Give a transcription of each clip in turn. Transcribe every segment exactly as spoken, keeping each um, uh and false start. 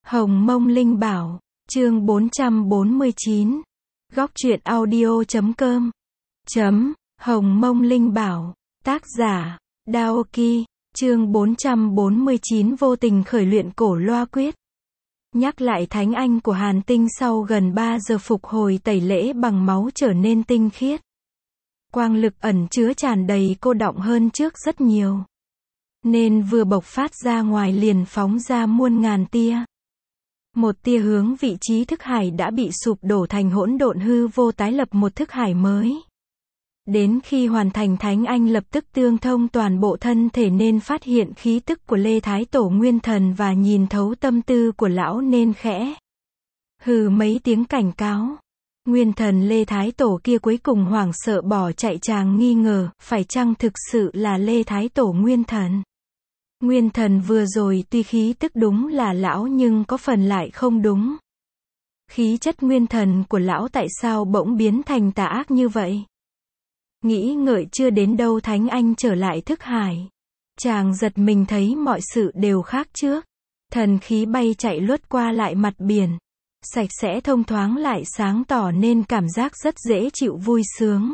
Hồng Mông Linh Bảo, chương bốn trăm bốn mươi chín. Góc truyện audio chấm com. Chấm, Hồng Mông Linh Bảo, tác giả, Daoki, chương bốn trăm bốn mươi chín vô tình khởi luyện cổ loa quyết. Nhắc lại thánh anh của Hàn Tinh sau gần ba giờ phục hồi tẩy lễ bằng máu trở nên tinh khiết. Quang lực ẩn chứa tràn đầy cô đọng hơn trước rất nhiều. Nên vừa bộc phát ra ngoài liền phóng ra muôn ngàn tia. Một tia hướng vị trí thức hải đã bị sụp đổ thành hỗn độn hư vô tái lập một thức hải mới. Đến khi hoàn thành thánh anh lập tức tương thông toàn bộ thân thể nên phát hiện khí tức của Lê Thái Tổ Nguyên Thần và nhìn thấu tâm tư của lão nên khẽ hừ mấy tiếng cảnh cáo. Nguyên Thần Lê Thái Tổ kia cuối cùng hoảng sợ bỏ chạy, chàng nghi ngờ, phải chăng thực sự là Lê Thái Tổ Nguyên Thần? Nguyên Thần vừa rồi tuy khí tức đúng là lão nhưng có phần lại không đúng. Khí chất Nguyên Thần của lão tại sao bỗng biến thành tà ác như vậy? Nghĩ ngợi chưa đến đâu thánh anh trở lại thức hải. Chàng giật mình thấy mọi sự đều khác trước. Thần khí bay chạy lướt qua lại mặt biển. Sạch sẽ thông thoáng lại sáng tỏ nên cảm giác rất dễ chịu vui sướng.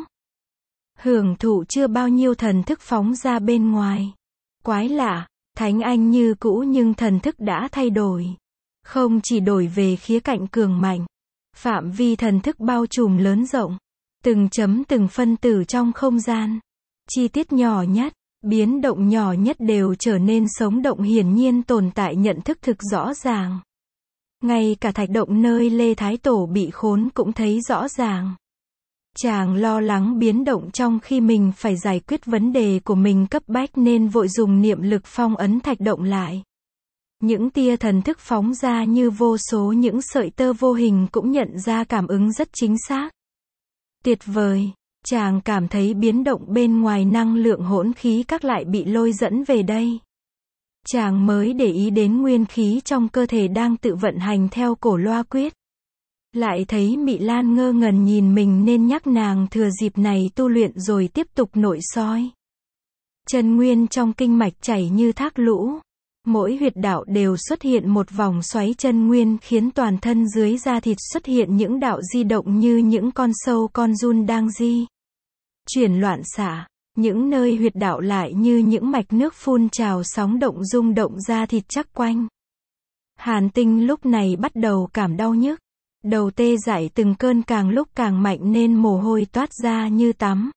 Hưởng thụ chưa bao nhiêu thần thức phóng ra bên ngoài. Quái lạ, thánh anh như cũ nhưng thần thức đã thay đổi. Không chỉ đổi về khía cạnh cường mạnh. Phạm vi thần thức bao trùm lớn rộng. Từng chấm từng phân tử trong không gian. Chi tiết nhỏ nhất, biến động nhỏ nhất đều trở nên sống động, hiển nhiên tồn tại nhận thức thực rõ ràng. Ngay cả thạch động nơi Lê Thái Tổ bị khốn cũng thấy rõ ràng. Chàng lo lắng biến động trong khi mình phải giải quyết vấn đề của mình cấp bách nên vội dùng niệm lực phong ấn thạch động lại. Những tia thần thức phóng ra như vô số những sợi tơ vô hình cũng nhận ra cảm ứng rất chính xác. Tuyệt vời, chàng cảm thấy biến động bên ngoài năng lượng hỗn khí các lại bị lôi dẫn về đây. Chàng mới để ý đến nguyên khí trong cơ thể đang tự vận hành theo cổ loa quyết. Lại thấy Mị Lan ngơ ngẩn nhìn mình nên nhắc nàng thừa dịp này tu luyện rồi tiếp tục nội soi. Chân nguyên trong kinh mạch chảy như thác lũ. Mỗi huyệt đạo đều xuất hiện một vòng xoáy chân nguyên khiến toàn thân dưới da thịt xuất hiện những đạo di động như những con sâu con giun đang di chuyển loạn xạ. Những nơi huyệt đạo lại như những mạch nước phun trào sóng động rung động da thịt chắc quanh. Hàn Tinh lúc này bắt đầu cảm đau nhức. Đầu tê dại từng cơn càng lúc càng mạnh nên mồ hôi toát ra như tắm.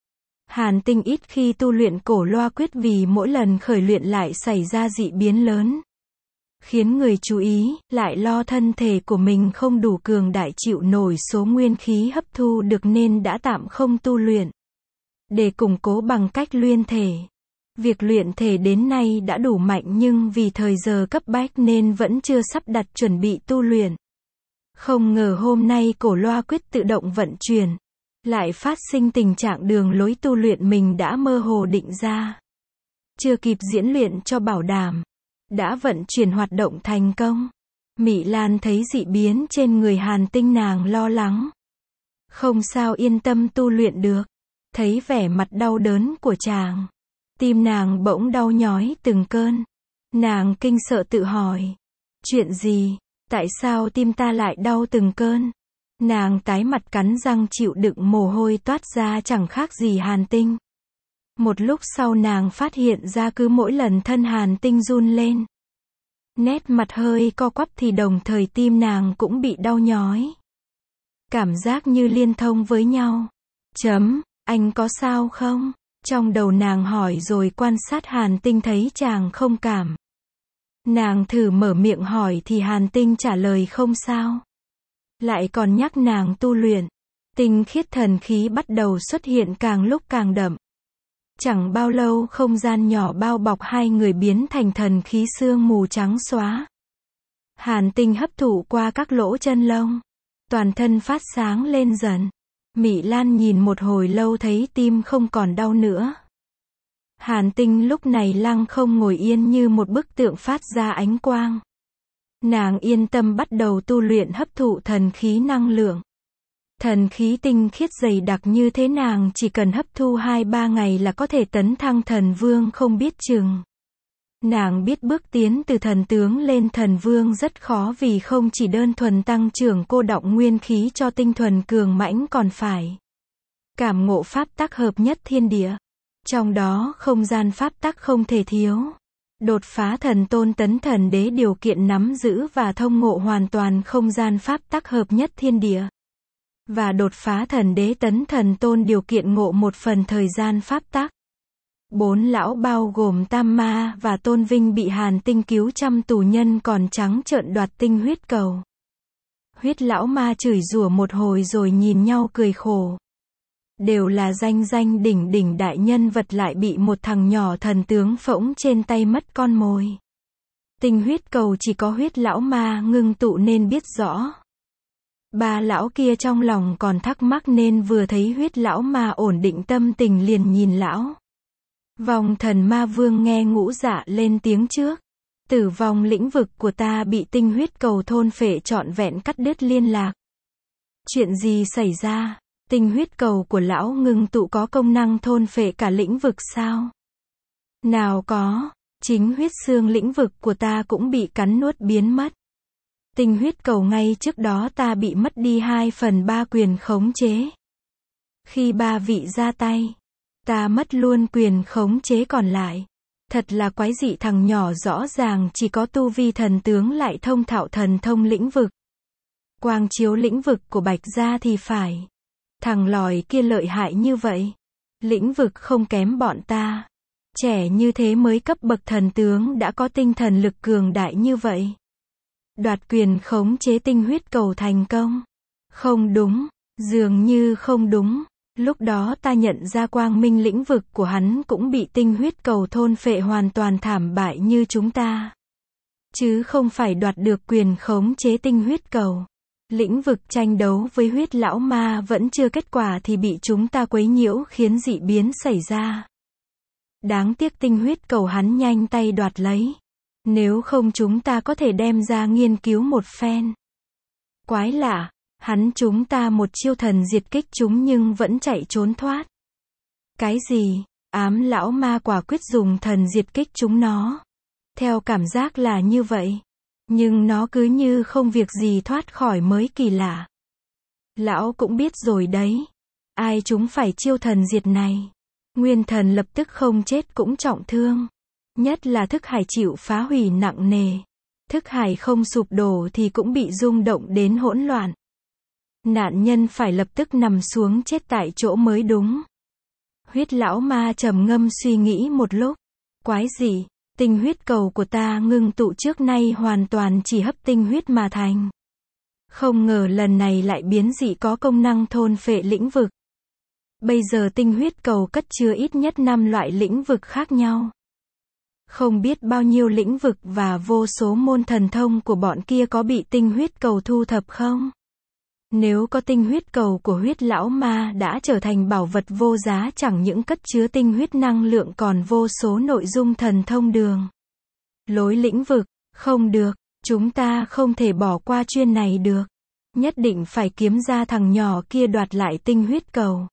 Hàn Tinh ít khi tu luyện cổ loa quyết vì mỗi lần khởi luyện lại xảy ra dị biến lớn. Khiến người chú ý, lại lo thân thể của mình không đủ cường đại chịu nổi số nguyên khí hấp thu được nên đã tạm không tu luyện. Để củng cố bằng cách luyện thể. Việc luyện thể đến nay đã đủ mạnh nhưng vì thời giờ cấp bách nên vẫn chưa sắp đặt chuẩn bị tu luyện. Không ngờ hôm nay cổ loa quyết tự động vận chuyển. Lại phát sinh tình trạng đường lối tu luyện mình đã mơ hồ định ra. Chưa kịp diễn luyện cho bảo đảm. Đã vận chuyển hoạt động thành công. Mị Lan thấy dị biến trên người Hàn Tinh nàng lo lắng. Không sao yên tâm tu luyện được. Thấy vẻ mặt đau đớn của chàng. Tim nàng bỗng đau nhói từng cơn. Nàng kinh sợ tự hỏi. Chuyện gì? Tại sao tim ta lại đau từng cơn? Nàng tái mặt cắn răng chịu đựng mồ hôi toát ra chẳng khác gì Hàn Tinh. Một lúc sau nàng phát hiện ra cứ mỗi lần thân Hàn Tinh run lên. Nét mặt hơi co quắp thì đồng thời tim nàng cũng bị đau nhói. Cảm giác như liên thông với nhau. Chấm, anh có sao không? Trong đầu nàng hỏi rồi quan sát Hàn Tinh thấy chàng không cảm. Nàng thử mở miệng hỏi thì Hàn Tinh trả lời không sao. Lại còn nhắc nàng tu luyện. Tinh khiết thần khí bắt đầu xuất hiện càng lúc càng đậm. Chẳng bao lâu không gian nhỏ bao bọc hai người biến thành thần khí sương mù trắng xóa. Hàn Tinh hấp thụ qua các lỗ chân lông. Toàn thân phát sáng lên dần. Mị Lan nhìn một hồi lâu thấy tim không còn đau nữa. Hàn Tinh lúc này lăng không ngồi yên như một bức tượng phát ra ánh quang. Nàng yên tâm bắt đầu tu luyện hấp thụ thần khí năng lượng. Thần khí tinh khiết dày đặc như thế nàng chỉ cần hấp thu hai ba ngày là có thể tấn thăng thần vương không biết chừng. Nàng biết bước tiến từ thần tướng lên thần vương rất khó vì không chỉ đơn thuần tăng trưởng cô đọng nguyên khí cho tinh thuần cường mãnh còn phải cảm ngộ pháp tắc hợp nhất thiên địa. Trong đó không gian pháp tắc không thể thiếu. Đột phá thần tôn tấn thần đế điều kiện nắm giữ và thông ngộ hoàn toàn không gian pháp tắc hợp nhất thiên địa. Và đột phá thần đế tấn thần tôn điều kiện ngộ một phần thời gian pháp tắc. Bốn lão bao gồm Tam Ma và Tôn Vinh bị Hàn Tinh cứu trăm tù nhân còn trắng trợn đoạt tinh huyết cầu. Huyết lão ma chửi rủa một hồi rồi nhìn nhau cười khổ. Đều là danh danh đỉnh đỉnh đại nhân vật lại bị một thằng nhỏ thần tướng phỗng trên tay mất con mồi. Tinh huyết cầu chỉ có huyết lão ma ngưng tụ nên biết rõ. Ba lão kia trong lòng còn thắc mắc nên vừa thấy huyết lão ma ổn định tâm tình liền nhìn lão. Vòng thần ma vương nghe ngũ dạ lên tiếng trước. Tử vong lĩnh vực của ta bị tinh huyết cầu thôn phệ trọn vẹn cắt đứt liên lạc. Chuyện gì xảy ra? Tinh huyết cầu của lão ngưng tụ có công năng thôn phệ cả lĩnh vực sao? Nào có, chính huyết xương lĩnh vực của ta cũng bị cắn nuốt biến mất. Tinh huyết cầu ngay trước đó ta bị mất đi hai phần ba quyền khống chế. Khi ba vị ra tay, ta mất luôn quyền khống chế còn lại. Thật là quái dị, thằng nhỏ rõ ràng chỉ có tu vi thần tướng lại thông thạo thần thông lĩnh vực. Quang chiếu lĩnh vực của Bạch gia thì phải. Thằng lòi kia lợi hại như vậy. Lĩnh vực không kém bọn ta. Trẻ như thế mới cấp bậc thần tướng đã có tinh thần lực cường đại như vậy. Đoạt quyền khống chế tinh huyết cầu thành công. Không đúng, dường như không đúng. Lúc đó ta nhận ra quang minh lĩnh vực của hắn cũng bị tinh huyết cầu thôn phệ hoàn toàn thảm bại như chúng ta. Chứ không phải đoạt được quyền khống chế tinh huyết cầu. Lĩnh vực tranh đấu với huyết lão ma vẫn chưa kết quả thì bị chúng ta quấy nhiễu khiến dị biến xảy ra. Đáng tiếc tinh huyết cầu hắn nhanh tay đoạt lấy. Nếu không chúng ta có thể đem ra nghiên cứu một phen. Quái lạ, hắn chúng ta một chiêu thần diệt kích chúng nhưng vẫn chạy trốn thoát. Cái gì? Ám lão ma quả quyết dùng thần diệt kích chúng nó. Theo cảm giác là như vậy. Nhưng nó cứ như không việc gì thoát khỏi mới kỳ lạ. Lão cũng biết rồi đấy. Ai chúng phải chiêu thần diệt này. Nguyên thần lập tức không chết cũng trọng thương. Nhất là thức hải chịu phá hủy nặng nề. Thức hải không sụp đổ thì cũng bị rung động đến hỗn loạn. Nạn nhân phải lập tức nằm xuống chết tại chỗ mới đúng. Huyết lão ma trầm ngâm suy nghĩ một lúc. Quái gì? Tinh huyết cầu của ta ngưng tụ trước nay hoàn toàn chỉ hấp tinh huyết mà thành. Không ngờ lần này lại biến dị có công năng thôn phệ lĩnh vực. Bây giờ tinh huyết cầu cất chứa ít nhất năm loại lĩnh vực khác nhau. Không biết bao nhiêu lĩnh vực và vô số môn thần thông của bọn kia có bị tinh huyết cầu thu thập không? Nếu có tinh huyết cầu của huyết lão ma đã trở thành bảo vật vô giá, chẳng những cất chứa tinh huyết năng lượng còn vô số nội dung thần thông đường. Lối lĩnh vực, không được, chúng ta không thể bỏ qua chuyên này được. Nhất định phải kiếm ra thằng nhỏ kia đoạt lại tinh huyết cầu.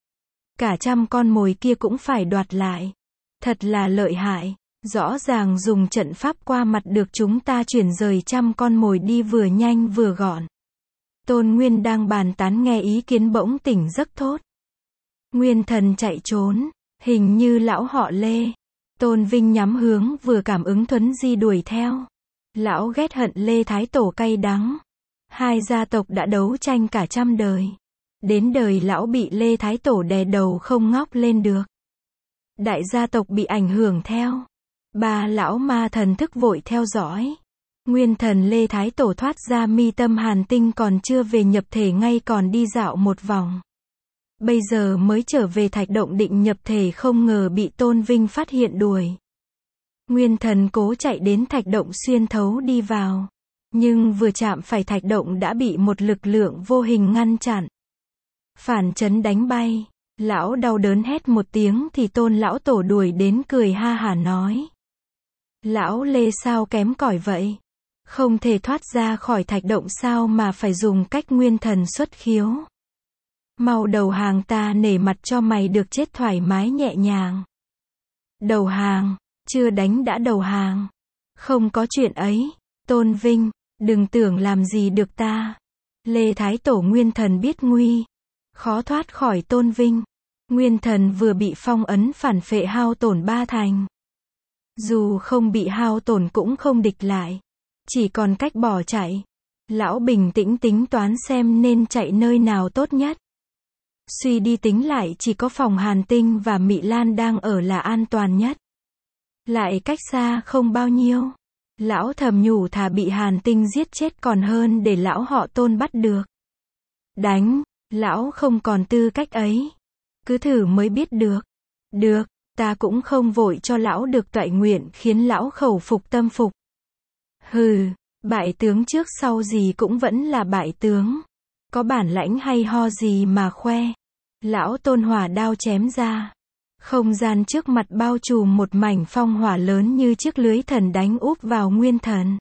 Cả trăm con mồi kia cũng phải đoạt lại. Thật là lợi hại, rõ ràng dùng trận pháp qua mặt được chúng ta chuyển rời trăm con mồi đi vừa nhanh vừa gọn. Tôn Nguyên đang bàn tán nghe ý kiến bỗng tỉnh giấc thốt. Nguyên thần chạy trốn, hình như lão họ Lê. Tôn Vinh nhắm hướng vừa cảm ứng Thuấn Di đuổi theo. Lão ghét hận Lê Thái Tổ cay đắng. Hai gia tộc đã đấu tranh cả trăm đời. Đến đời lão bị Lê Thái Tổ đè đầu không ngóc lên được. Đại gia tộc bị ảnh hưởng theo. Ba lão ma thần thức vội theo dõi. Nguyên thần Lê Thái Tổ thoát ra mi tâm Hàn Tinh còn chưa về nhập thể ngay còn đi dạo một vòng. Bây giờ mới trở về thạch động định nhập thể không ngờ bị Tôn Vinh phát hiện đuổi. Nguyên thần cố chạy đến thạch động xuyên thấu đi vào. Nhưng vừa chạm phải thạch động đã bị một lực lượng vô hình ngăn chặn. Phản chấn đánh bay. Lão đau đớn hét một tiếng thì Tôn lão tổ đuổi đến cười ha hả nói. Lão Lê sao kém cỏi vậy? Không thể thoát ra khỏi thạch động sao mà phải dùng cách nguyên thần xuất khiếu. Mau đầu hàng ta nể mặt cho mày được chết thoải mái nhẹ nhàng. Đầu hàng, chưa đánh đã đầu hàng. Không có chuyện ấy. Tôn Vinh, đừng tưởng làm gì được ta. Lê Thái Tổ Nguyên Thần biết nguy, khó thoát khỏi Tôn Vinh. Nguyên Thần vừa bị phong ấn phản phệ hao tổn ba thành. Dù không bị hao tổn cũng không địch lại. Chỉ còn cách bỏ chạy. Lão bình tĩnh tính toán xem nên chạy nơi nào tốt nhất. Suy đi tính lại chỉ có phòng Hàn Tinh và Mị Lan đang ở là an toàn nhất. Lại cách xa không bao nhiêu. Lão thầm nhủ thà bị Hàn Tinh giết chết còn hơn để lão họ Tôn bắt được. Đánh, lão không còn tư cách ấy. Cứ thử mới biết được. Được, ta cũng không vội cho lão được toại nguyện khiến lão khẩu phục tâm phục. Hừ, bại tướng trước sau gì cũng vẫn là bại tướng. Có bản lãnh hay ho gì mà khoe. Lão Tôn hỏa đao chém ra. Không gian trước mặt bao trùm một mảnh phong hỏa lớn như chiếc lưới thần đánh úp vào Nguyên Thần.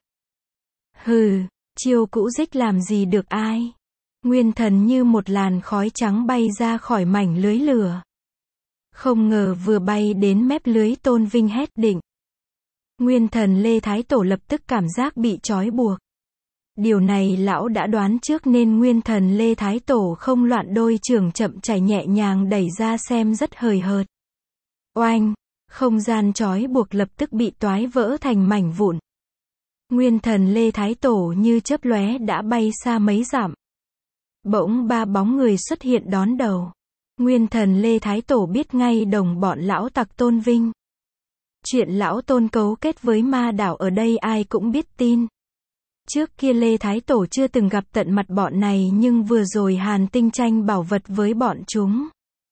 Hừ, chiêu cũ dích làm gì được ai. Nguyên Thần như một làn khói trắng bay ra khỏi mảnh lưới lửa. Không ngờ vừa bay đến mép lưới Tôn Vinh hét định. Nguyên Thần Lê Thái Tổ lập tức cảm giác bị trói buộc. Điều này lão đã đoán trước nên Nguyên Thần Lê Thái Tổ không loạn đôi trường chậm chảy nhẹ nhàng đẩy ra xem rất hời hợt. Oanh, không gian trói buộc lập tức bị toái vỡ thành mảnh vụn. Nguyên Thần Lê Thái Tổ như chớp lóe đã bay xa mấy dặm. Bỗng ba bóng người xuất hiện đón đầu. Nguyên Thần Lê Thái Tổ biết ngay đồng bọn lão tặc Tôn Vinh. Chuyện lão Tôn cấu kết với ma đảo ở đây ai cũng biết tin. Trước kia Lê Thái Tổ chưa từng gặp tận mặt bọn này nhưng vừa rồi Hàn Tinh tranh bảo vật với bọn chúng.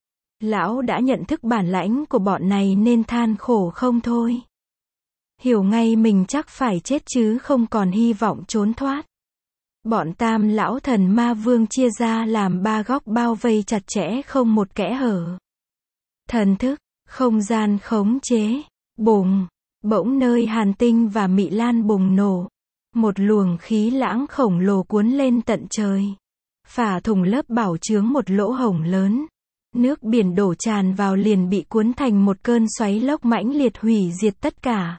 Lão đã nhận thức bản lãnh của bọn này nên than khổ không thôi. Hiểu ngay mình chắc phải chết chứ không còn hy vọng trốn thoát. Bọn Tam Lão Thần Ma Vương chia ra làm ba góc bao vây chặt chẽ không một kẽ hở. Thần thức, không gian khống chế, bùng, bỗng nơi Hàn Tinh và Mị Lan bùng nổ. Một luồng khí lãng khổng lồ cuốn lên tận trời. Phả thủng lớp bảo chướng một lỗ hổng lớn. Nước biển đổ tràn vào liền bị cuốn thành một cơn xoáy lốc mãnh liệt hủy diệt tất cả.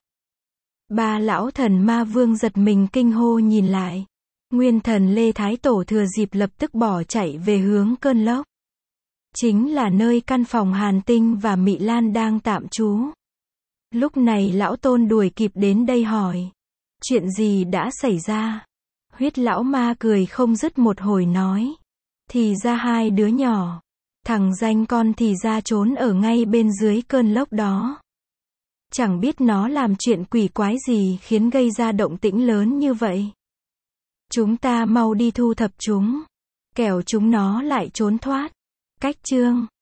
Ba lão thần ma vương giật mình kinh hô nhìn lại. Nguyên Thần Lê Thái Tổ thừa dịp lập tức bỏ chạy về hướng cơn lốc. Chính là nơi căn phòng Hàn Tinh và Mị Lan đang tạm trú. Lúc này lão Tôn đuổi kịp đến đây hỏi. Chuyện gì đã xảy ra? Huyết lão ma cười không dứt một hồi nói. Thì ra hai đứa nhỏ. Thằng danh con thì ra trốn ở ngay bên dưới cơn lốc đó. Chẳng biết nó làm chuyện quỷ quái gì khiến gây ra động tĩnh lớn như vậy. Chúng ta mau đi thu thập chúng. Kẻo chúng nó lại trốn thoát. Cách chương